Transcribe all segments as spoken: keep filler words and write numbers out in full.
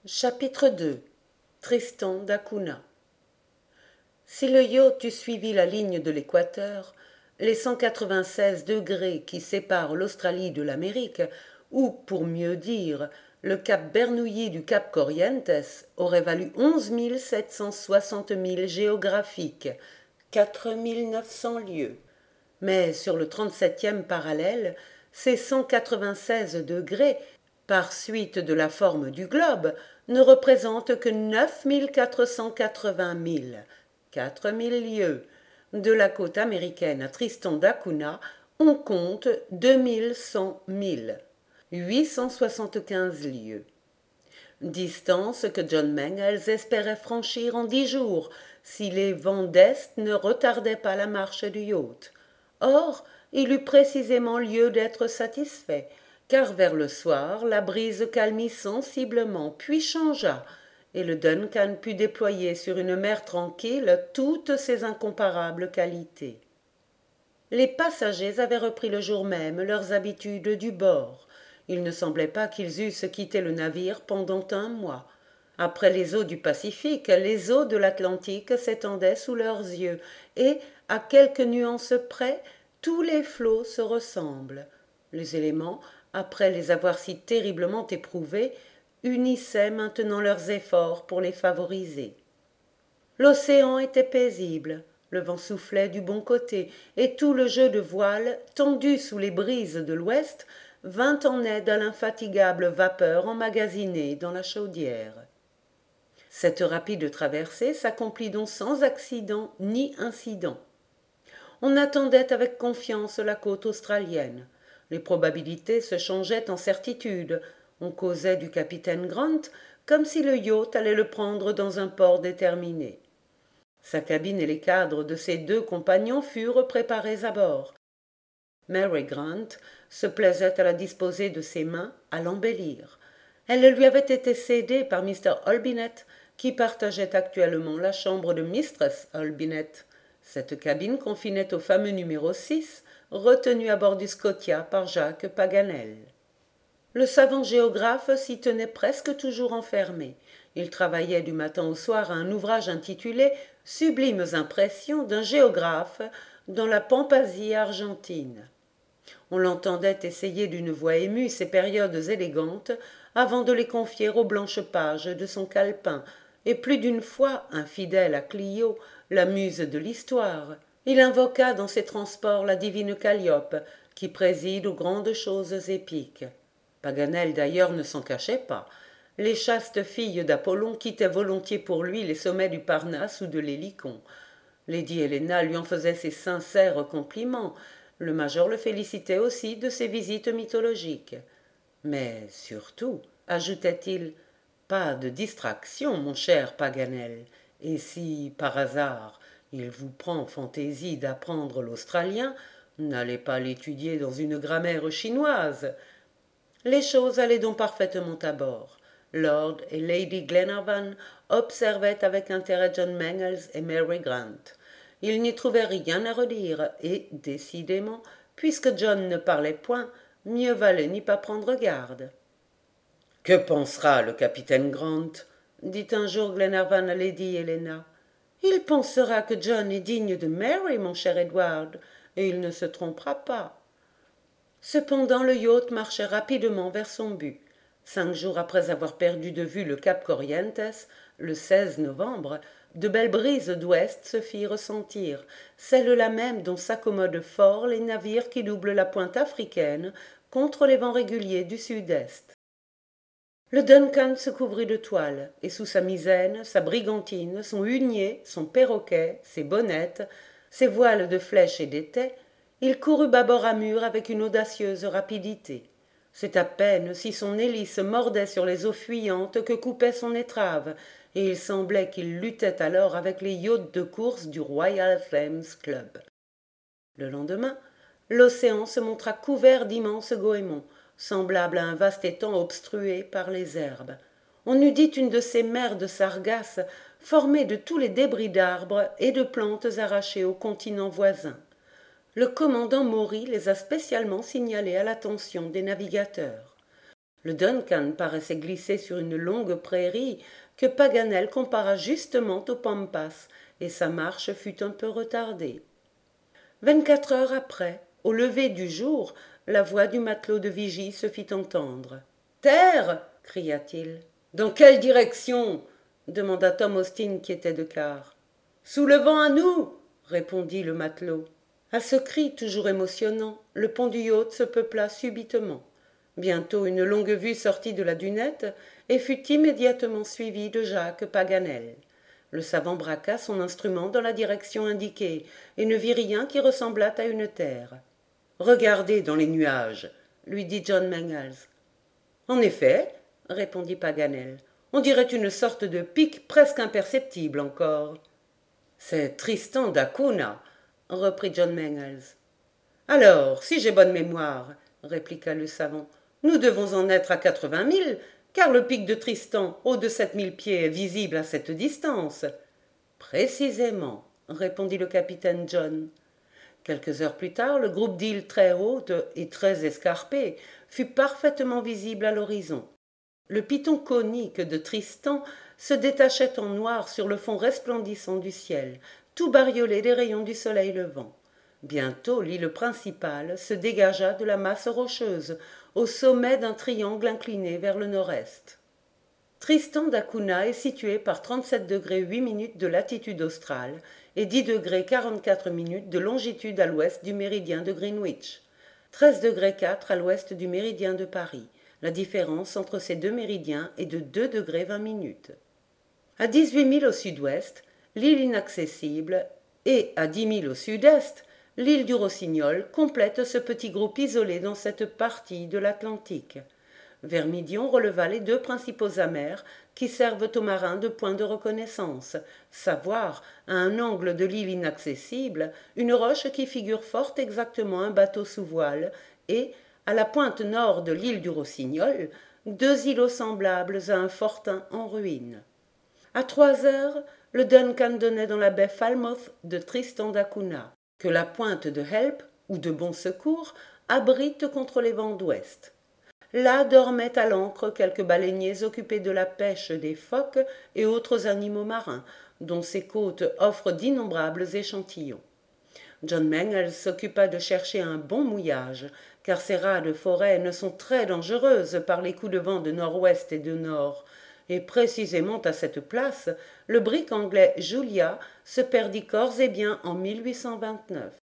Chapitre deux. Tristan d'Acunha. Si le yacht eût suivi la ligne de l'équateur, les cent quatre-vingt-seize degrés qui séparent l'Australie de l'Amérique, ou, pour mieux dire, le cap Bernouilli du cap Corrientes, auraient valu onze mille sept cent soixante milles géographiques, quatre mille neuf cents lieues. Mais sur le trente-septième parallèle, ces cent quatre-vingt-seize degrés, par suite de la forme du globe, ne représentent que neuf mille quatre cent quatre-vingts milles, quatre mille lieues. De la côte américaine à Tristan d'Acunha, on compte deux mille cent milles, huit cent soixante-quinze lieues. Distance que John Mangles espérait franchir en dix jours, si les vents d'est ne retardaient pas la marche du yacht. Or, il eut précisément lieu d'être satisfait, car vers le soir, la brise calmit sensiblement, puis changea, et le Duncan put déployer sur une mer tranquille toutes ses incomparables qualités. Les passagers avaient repris le jour même leurs habitudes du bord. Il ne semblait pas qu'ils eussent quitté le navire pendant un mois. Après les eaux du Pacifique, les eaux de l'Atlantique s'étendaient sous leurs yeux, et, à quelques nuances près, tous les flots se ressemblent. Les éléments, après les avoir si terriblement éprouvés, unissaient maintenant leurs efforts pour les favoriser. L'océan était paisible, le vent soufflait du bon côté, et tout le jeu de voile, tendu sous les brises de l'ouest, vint en aide à l'infatigable vapeur emmagasinée dans la chaudière. Cette rapide traversée s'accomplit donc sans accident ni incident. On attendait avec confiance la côte australienne. Les probabilités se changeaient en certitude. On causait du capitaine Grant comme si le yacht allait le prendre dans un port déterminé. Sa cabine et les cadres de ses deux compagnons furent préparés à bord. Mary Grant se plaisait à la disposer de ses mains, à l'embellir. Elle lui avait été cédée par Mr Olbinett, qui partageait actuellement la chambre de Mistress Olbinett. Cette cabine confinait au fameux numéro six, retenu à bord du Scotia par Jacques Paganel. Le savant géographe s'y tenait presque toujours enfermé. Il travaillait du matin au soir à un ouvrage intitulé « Sublimes impressions d'un géographe dans la Pampasie argentine ». On l'entendait essayer d'une voix émue ces périodes élégantes avant de les confier aux blanches pages de son calepin, et plus d'une fois, infidèle à Clio, la muse de l'histoire, il invoqua dans ses transports la divine Calliope, qui préside aux grandes choses épiques. Paganel d'ailleurs ne s'en cachait pas. Les chastes filles d'Apollon quittaient volontiers pour lui les sommets du Parnasse ou de l'Hélicon. Lady Helena lui en faisait ses sincères compliments. Le major le félicitait aussi de ses visites mythologiques. Mais surtout, ajoutait-il, pas de distraction, mon cher Paganel, et si, par hasard, il vous prend fantaisie d'apprendre l'australien, n'allez pas l'étudier dans une grammaire chinoise. Les choses allaient donc parfaitement à bord. Lord et Lady Glenarvan observaient avec intérêt John Mangles et Mary Grant. Ils n'y trouvaient rien à redire, et, décidément, puisque John ne parlait point, mieux valait n'y pas prendre garde. « Que pensera le capitaine Grant ?» dit un jour Glenarvan à Lady Helena. « Il pensera que John est digne de Mary, mon cher Edward, et il ne se trompera pas. » Cependant le yacht marchait rapidement vers son but. Cinq jours après avoir perdu de vue le cap Corrientes, le seize novembre, de belles brises d'ouest se firent sentir, celles-là même dont s'accommodent fort les navires qui doublent la pointe africaine contre les vents réguliers du sud-est. Le Duncan se couvrit de toile, et sous sa misaine, sa brigantine, son hunier, son perroquet, ses bonnettes, ses voiles de flèche et d'étais, il courut bâbord à mur avec une audacieuse rapidité. C'est à peine si son hélice mordait sur les eaux fuyantes que coupait son étrave, et il semblait qu'il luttait alors avec les yachts de course du Royal Thames Club. Le lendemain, l'océan se montra couvert d'immenses goémons, semblable à un vaste étang obstrué par les herbes. On eût dit une de ces mers de sargasses formées de tous les débris d'arbres et de plantes arrachées au continent voisin. Le commandant Maury les a spécialement signalés à l'attention des navigateurs. Le Duncan paraissait glisser sur une longue prairie que Paganel compara justement aux Pampas, et sa marche fut un peu retardée. Vingt-quatre heures après, au lever du jour, la voix du matelot de vigie se fit entendre. « Terre !» cria-t-il. « Dans quelle direction ?» demanda Tom Austin qui était de quart. « Sous le vent à nous !» répondit le matelot. À ce cri toujours émotionnant, le pont du yacht se peupla subitement. Bientôt une longue vue sortit de la dunette et fut immédiatement suivie de Jacques Paganel. Le savant braqua son instrument dans la direction indiquée et ne vit rien qui ressemblât à une terre. « Regardez dans les nuages !» lui dit John Mangles. « En effet, » répondit Paganel, « on dirait une sorte de pic presque imperceptible encore. »« C'est Tristan d'Acunha, » reprit John Mangles. « Alors, si j'ai bonne mémoire, » répliqua le savant, « nous devons en être à quatre-vingt milles, car le pic de Tristan, haut de sept mille pieds, est visible à cette distance. »« Précisément, » répondit le capitaine John. Quelques heures plus tard, le groupe d'îles très hautes et très escarpées fut parfaitement visible à l'horizon. Le piton conique de Tristan se détachait en noir sur le fond resplendissant du ciel, tout bariolé des rayons du soleil levant. Bientôt l'île principale se dégagea de la masse rocheuse, au sommet d'un triangle incliné vers le nord-est. Tristan d'Acunha est situé par trente-sept degrés huit minutes de latitude australe et dix degrés quarante-quatre minutes de longitude à l'ouest du méridien de Greenwich, treize degrés quatre à l'ouest du méridien de Paris. La différence entre ces deux méridiens est de deux degrés vingt minutes. À dix-huit milles au sud-ouest, l'île inaccessible, et à dix milles au sud-est, l'île du Rossignol complète ce petit groupe isolé dans cette partie de l'Atlantique. Vers midi, on releva les deux principaux amers qui servent aux marins de point de reconnaissance, savoir, à un angle de l'île inaccessible, une roche qui figure fort exactement un bateau sous voile, et, à la pointe nord de l'île du Rossignol, deux îlots semblables à un fortin en ruine. À trois heures, le Duncan donnait dans la baie Falmouth de Tristan d'Acunha, que la pointe de Help, ou de Bon Secours, abrite contre les vents d'ouest. Là dormaient à l'ancre quelques baleiniers occupés de la pêche des phoques et autres animaux marins, dont ces côtes offrent d'innombrables échantillons. John Mangles s'occupa de chercher un bon mouillage, car ces rades forêts ne sont très dangereuses par les coups de vent de nord-ouest et de nord, et précisément à cette place, le brick anglais Julia se perdit corps et biens en mille huit cent vingt-neuf.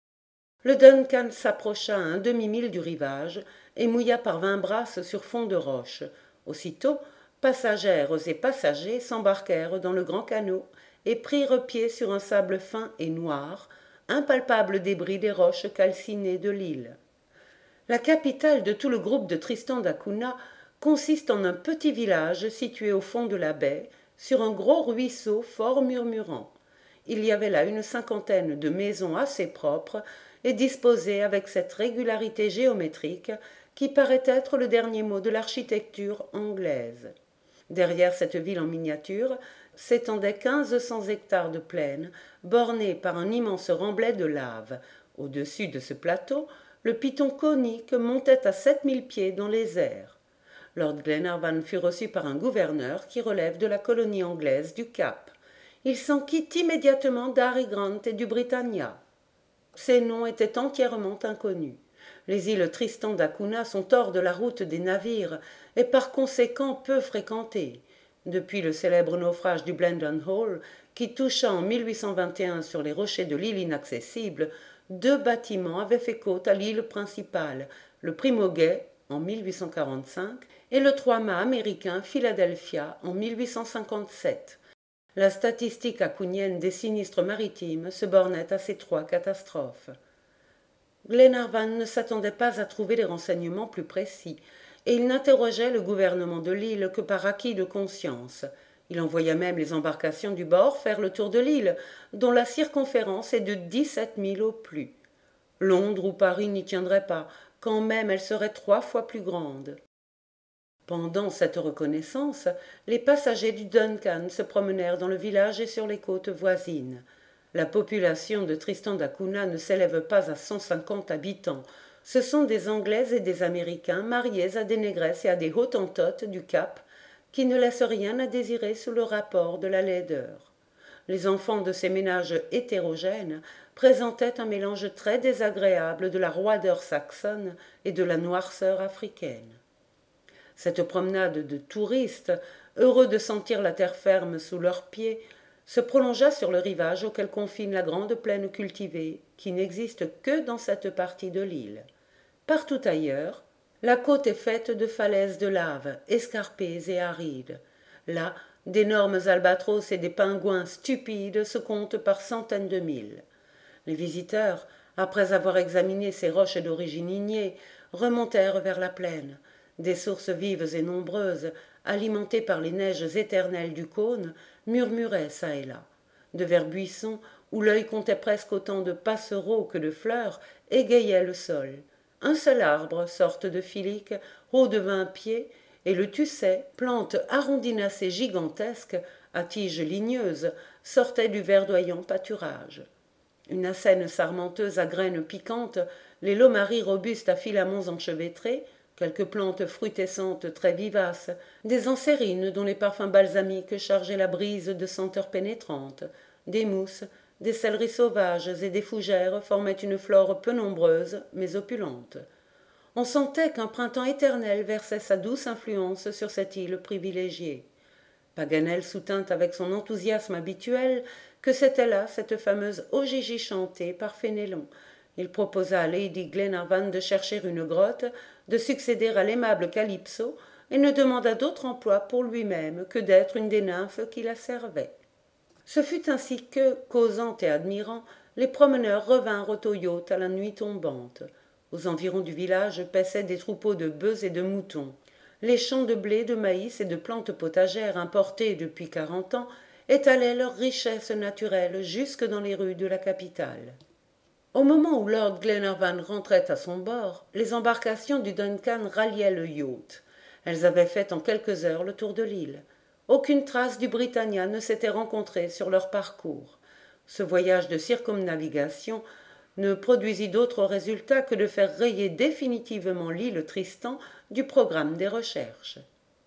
Le Duncan s'approcha à un demi-mille du rivage et mouilla par vingt brasses sur fond de roche. Aussitôt, passagères et passagers s'embarquèrent dans le grand canot et prirent pied sur un sable fin et noir, impalpable débris des roches calcinées de l'île. La capitale de tout le groupe de Tristan d'Acunha consiste en un petit village situé au fond de la baie, sur un gros ruisseau fort murmurant. Il y avait là une cinquantaine de maisons assez propres et disposées avec cette régularité géométrique qui paraît être le dernier mot de l'architecture anglaise. Derrière cette ville en miniature s'étendaient quinze cents hectares de plaine, bornés par un immense remblai de lave. Au-dessus de ce plateau, le piton conique montait à sept mille pieds dans les airs. Lord Glenarvan fut reçu par un gouverneur qui relève de la colonie anglaise du Cap. Il s'enquit immédiatement d'Harry Grant et du Britannia. Ces noms étaient entièrement inconnus. Les îles Tristan d'Acunha sont hors de la route des navires et par conséquent peu fréquentées. Depuis le célèbre naufrage du Blendon Hall, qui toucha en mille huit cent vingt et un sur les rochers de l'île inaccessible, deux bâtiments avaient fait côte à l'île principale, le Primogay en mille huit cent quarante-cinq et le trois-mâts américain Philadelphia en mille huit cent cinquante-sept. La statistique acunienne des sinistres maritimes se bornait à ces trois catastrophes. Glenarvan ne s'attendait pas à trouver des renseignements plus précis, et il n'interrogeait le gouvernement de l'île que par acquis de conscience. Il envoya même les embarcations du bord faire le tour de l'île, dont la circonférence est de dix-sept milles au plus. Londres ou Paris n'y tiendraient pas, quand même elle serait trois fois plus grande. Pendant cette reconnaissance, les passagers du Duncan se promenèrent dans le village et sur les côtes voisines. La population de Tristan d'Acunha ne s'élève pas à cent cinquante habitants. Ce sont des Anglais et des Américains mariés à des négresses et à des Hottentotes du Cap, qui ne laissent rien à désirer sous le rapport de la laideur. Les enfants de ces ménages hétérogènes présentaient un mélange très désagréable de la roideur saxonne et de la noirceur africaine. Cette promenade de touristes, heureux de sentir la terre ferme sous leurs pieds, se prolongea sur le rivage auquel confine la grande plaine cultivée, qui n'existe que dans cette partie de l'île. Partout ailleurs, la côte est faite de falaises de lave, escarpées et arides. Là, d'énormes albatros et des pingouins stupides se comptent par centaines de mille. Les visiteurs, après avoir examiné ces roches d'origine ignée, remontèrent vers la plaine. Des sources vives et nombreuses, alimentées par les neiges éternelles du cône, murmuraient çà et là. De verts buissons, où l'œil comptait presque autant de passereaux que de fleurs, égayaient le sol. Un seul arbre, sorte de filique, haut de vingt pieds, et le tusset, plante arrondinacée gigantesque, à tiges ligneuses, sortait du verdoyant pâturage. Une acène sarmenteuse à graines piquantes, les lomaries robustes à filaments enchevêtrés, quelques plantes fruitescentes très vivaces, des ansérines dont les parfums balsamiques chargeaient la brise de senteurs pénétrantes, des mousses, des céleris sauvages et des fougères formaient une flore peu nombreuse mais opulente. On sentait qu'un printemps éternel versait sa douce influence sur cette île privilégiée. Paganel soutint avec son enthousiasme habituel que c'était là cette fameuse Ogygie chantée par Fénélon. Il proposa à Lady Glenarvan de chercher une grotte, de succéder à l'aimable Calypso, et ne demanda d'autre emploi pour lui-même que d'être une des nymphes qui la servaient. Ce fut ainsi que, causant et admirant, les promeneurs revinrent au yacht à la nuit tombante. Aux environs du village paissaient des troupeaux de bœufs et de moutons. Les champs de blé, de maïs et de plantes potagères importées depuis quarante ans étalaient leurs richesses naturelles jusque dans les rues de la capitale. Au moment où lord Glenarvan rentrait à son bord, les embarcations du Duncan ralliaient le yacht. Elles avaient fait en quelques heures le tour de l'île. Aucune trace du Britannia ne s'était rencontrée sur leur parcours. Ce voyage de circumnavigation ne produisit d'autre résultat que de faire rayer définitivement l'île Tristan du programme des recherches.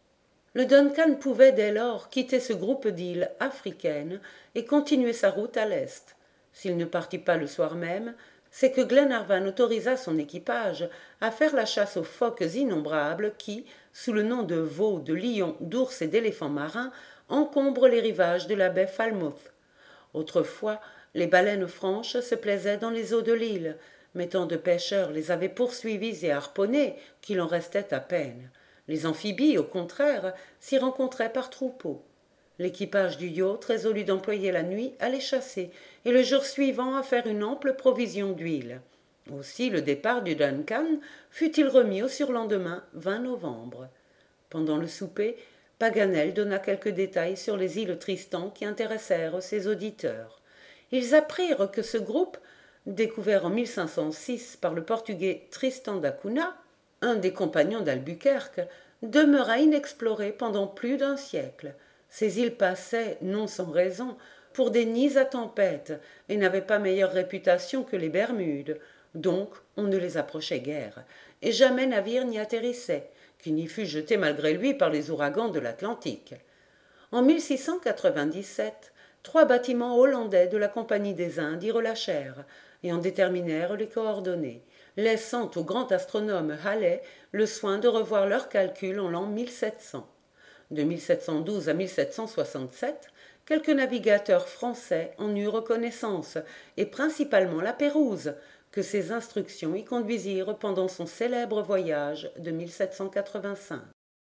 Le Duncan pouvait dès lors quitter ce groupe d'îles africaines et continuer sa route à l'est. S'il ne partit pas le soir même, c'est que Glenarvan autorisa son équipage à faire la chasse aux phoques innombrables qui, sous le nom de veaux, de lions, d'ours et d'éléphants marins, encombrent les rivages de la baie Falmouth. Autrefois, les baleines franches se plaisaient dans les eaux de l'île, mais tant de pêcheurs les avaient poursuivis et harponnés qu'il en restait à peine. Les amphibies, au contraire, s'y rencontraient par troupeaux. L'équipage du yacht résolut d'employer la nuit à les chasser et le jour suivant à faire une ample provision d'huile. Aussi le départ du Duncan fut-il remis au surlendemain vingt novembre. Pendant le souper, Paganel donna quelques détails sur les îles Tristan qui intéressèrent ses auditeurs. Ils apprirent que ce groupe, découvert en mille cinq cent six par le portugais Tristan da Cunha, un des compagnons d'Albuquerque, demeura inexploré pendant plus d'un siècle. Ces îles passaient, non sans raison, pour des nids à tempêtes et n'avaient pas meilleure réputation que les Bermudes. Donc on ne les approchait guère, et jamais navire n'y atterrissait, qui n'y fût jeté malgré lui par les ouragans de l'Atlantique. En mille six cent quatre-vingt-dix-sept, trois bâtiments hollandais de la Compagnie des Indes y relâchèrent et en déterminèrent les coordonnées, laissant au grand astronome Halley le soin de revoir leurs calculs en l'an mille sept cents. De mille sept cent douze à mille sept cent soixante-sept, quelques navigateurs français en eurent connaissance, et principalement la Pérouse, que ses instructions y conduisirent pendant son célèbre voyage de mille sept cent quatre-vingt-cinq.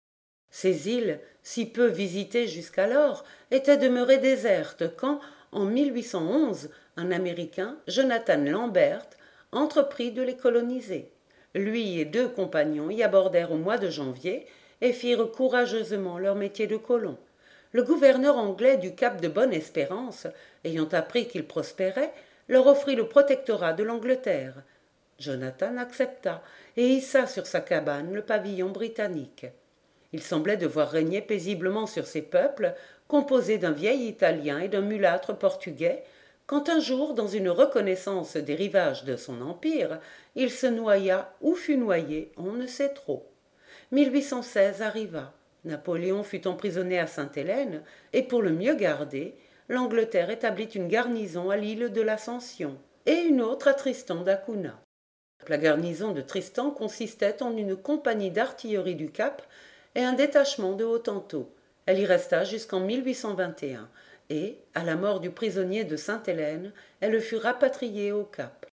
Ces îles, si peu visitées jusqu'alors, étaient demeurées désertes quand, en mille huit cent onze, un Américain, Jonathan Lambert, entreprit de les coloniser. Lui et deux compagnons y abordèrent au mois de janvier et firent courageusement leur métier de colons. Le gouverneur anglais du cap de Bonne-Espérance, ayant appris qu'il prospérait, leur offrit le protectorat de l'Angleterre. Jonathan accepta et hissa sur sa cabane le pavillon britannique. Il semblait devoir régner paisiblement sur ces peuples, composés d'un vieil Italien et d'un mulâtre portugais, quand un jour, dans une reconnaissance des rivages de son empire, il se noya ou fut noyé, on ne sait trop. mille huit cent seize arriva. Napoléon fut emprisonné à Sainte-Hélène, et pour le mieux garder, l'Angleterre établit une garnison à l'île de l'Ascension, et une autre à Tristan d'Acunha. La garnison de Tristan consistait en une compagnie d'artillerie du Cap et un détachement de Hottentots. Elle y resta jusqu'en mille huit cent vingt et un, et, à la mort du prisonnier de Sainte-Hélène, elle fut rapatriée au Cap.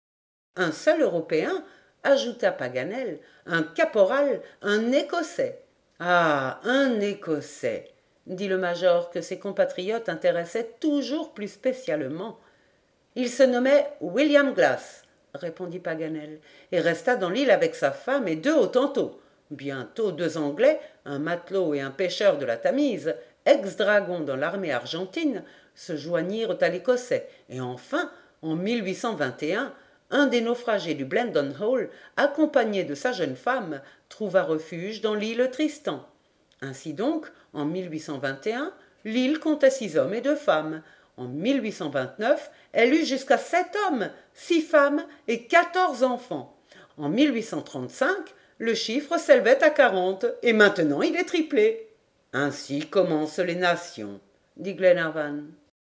Un seul Européen, ajouta Paganel, un caporal, un Écossais. Ah, un Écossais, dit le major que ses compatriotes intéressaient toujours plus spécialement. Il se nommait William Glass, répondit Paganel, et resta dans l'île avec sa femme et deux Hottentots. Bientôt deux Anglais, un matelot et un pêcheur de la Tamise, ex-dragons dans l'armée argentine, se joignirent à l'Écossais, et enfin, en mille huit cent vingt et un, un des naufragés du Blendon Hall, accompagné de sa jeune femme, trouva refuge dans l'île Tristan. Ainsi donc, en mille huit cent vingt et un, l'île comptait six hommes et deux femmes. En mille huit cent vingt-neuf, elle eut jusqu'à sept hommes, six femmes et quatorze enfants. En mille huit cent trente-cinq, le chiffre s'élevait à quarante, et maintenant il est triplé. Ainsi commencent les nations, dit Glenarvan.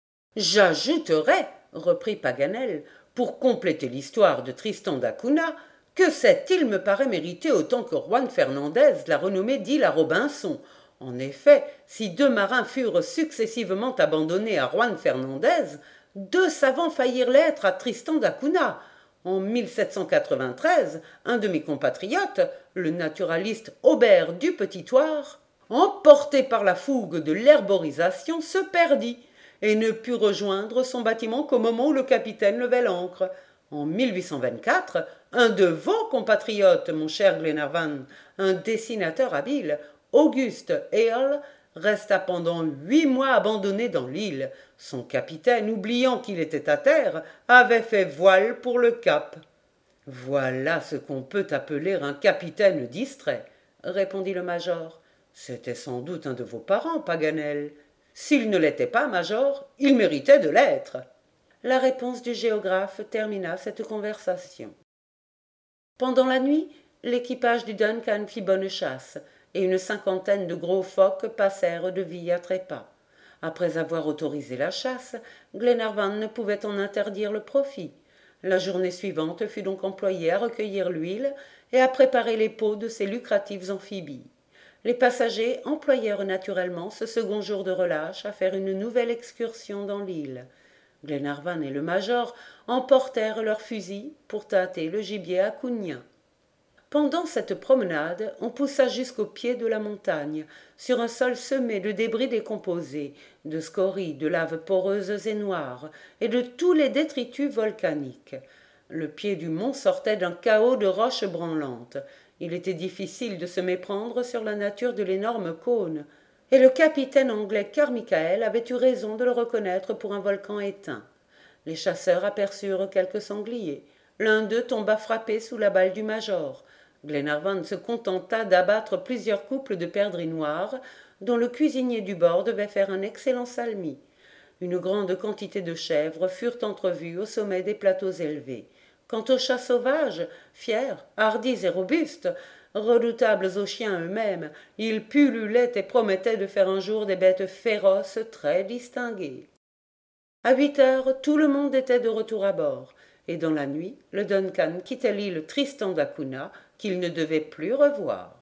J'ajouterai, reprit Paganel, pour compléter l'histoire de Tristan d'Acunha, que cette île me paraît mériter autant que Juan Fernandez la renommée d'île à Robinson. En effet, si deux marins furent successivement abandonnés à Juan Fernandez, deux savants faillirent l'être à Tristan d'Acunha. En mille sept cent quatre-vingt-treize, un de mes compatriotes, le naturaliste Aubert du Petit-Thouars, emporté par la fougue de l'herborisation, se perdit et ne put rejoindre son bâtiment qu'au moment où le capitaine levait l'ancre. En mille huit cent vingt-quatre, un de vos compatriotes, mon cher Glenarvan, un dessinateur habile, Auguste Hale, resta pendant huit mois abandonné dans l'île. Son capitaine, oubliant qu'il était à terre, avait fait voile pour le Cap. « Voilà ce qu'on peut appeler un capitaine distrait, » répondit le major. « C'était sans doute un de vos parents, Paganel. S'il ne l'était pas, major, il méritait de l'être. » La réponse du géographe termina cette conversation. Pendant la nuit, l'équipage du Duncan fit bonne chasse, et une cinquantaine de gros phoques passèrent de vie à trépas. Après avoir autorisé la chasse, Glenarvan ne pouvait en interdire le profit. La journée suivante fut donc employée à recueillir l'huile et à préparer les peaux de ces lucratifs amphibies. Les passagers employèrent naturellement ce second jour de relâche à faire une nouvelle excursion dans l'île. Glenarvan et le major emportèrent leurs fusils pour tâter le gibier acunien. Pendant cette promenade, on poussa jusqu'au pied de la montagne, sur un sol semé de débris décomposés, de scories, de laves poreuses et noires, et de tous les détritus volcaniques. Le pied du mont sortait d'un chaos de roches branlantes. Il était difficile de se méprendre sur la nature de l'énorme cône, et le capitaine anglais Carmichael avait eu raison de le reconnaître pour un volcan éteint. Les chasseurs aperçurent quelques sangliers. L'un d'eux tomba frappé sous la balle du major. Glenarvan se contenta d'abattre plusieurs couples de perdrix noires, dont le cuisinier du bord devait faire un excellent salmi. Une grande quantité de chèvres furent entrevues au sommet des plateaux élevés. Quant aux chats sauvages, fiers, hardis et robustes, redoutables aux chiens eux-mêmes, ils pullulaient et promettaient de faire un jour des bêtes féroces très distinguées. À huit heures, tout le monde était de retour à bord, et dans la nuit, le Duncan quittait l'île Tristan d'Acunha, qu'il ne devait plus revoir.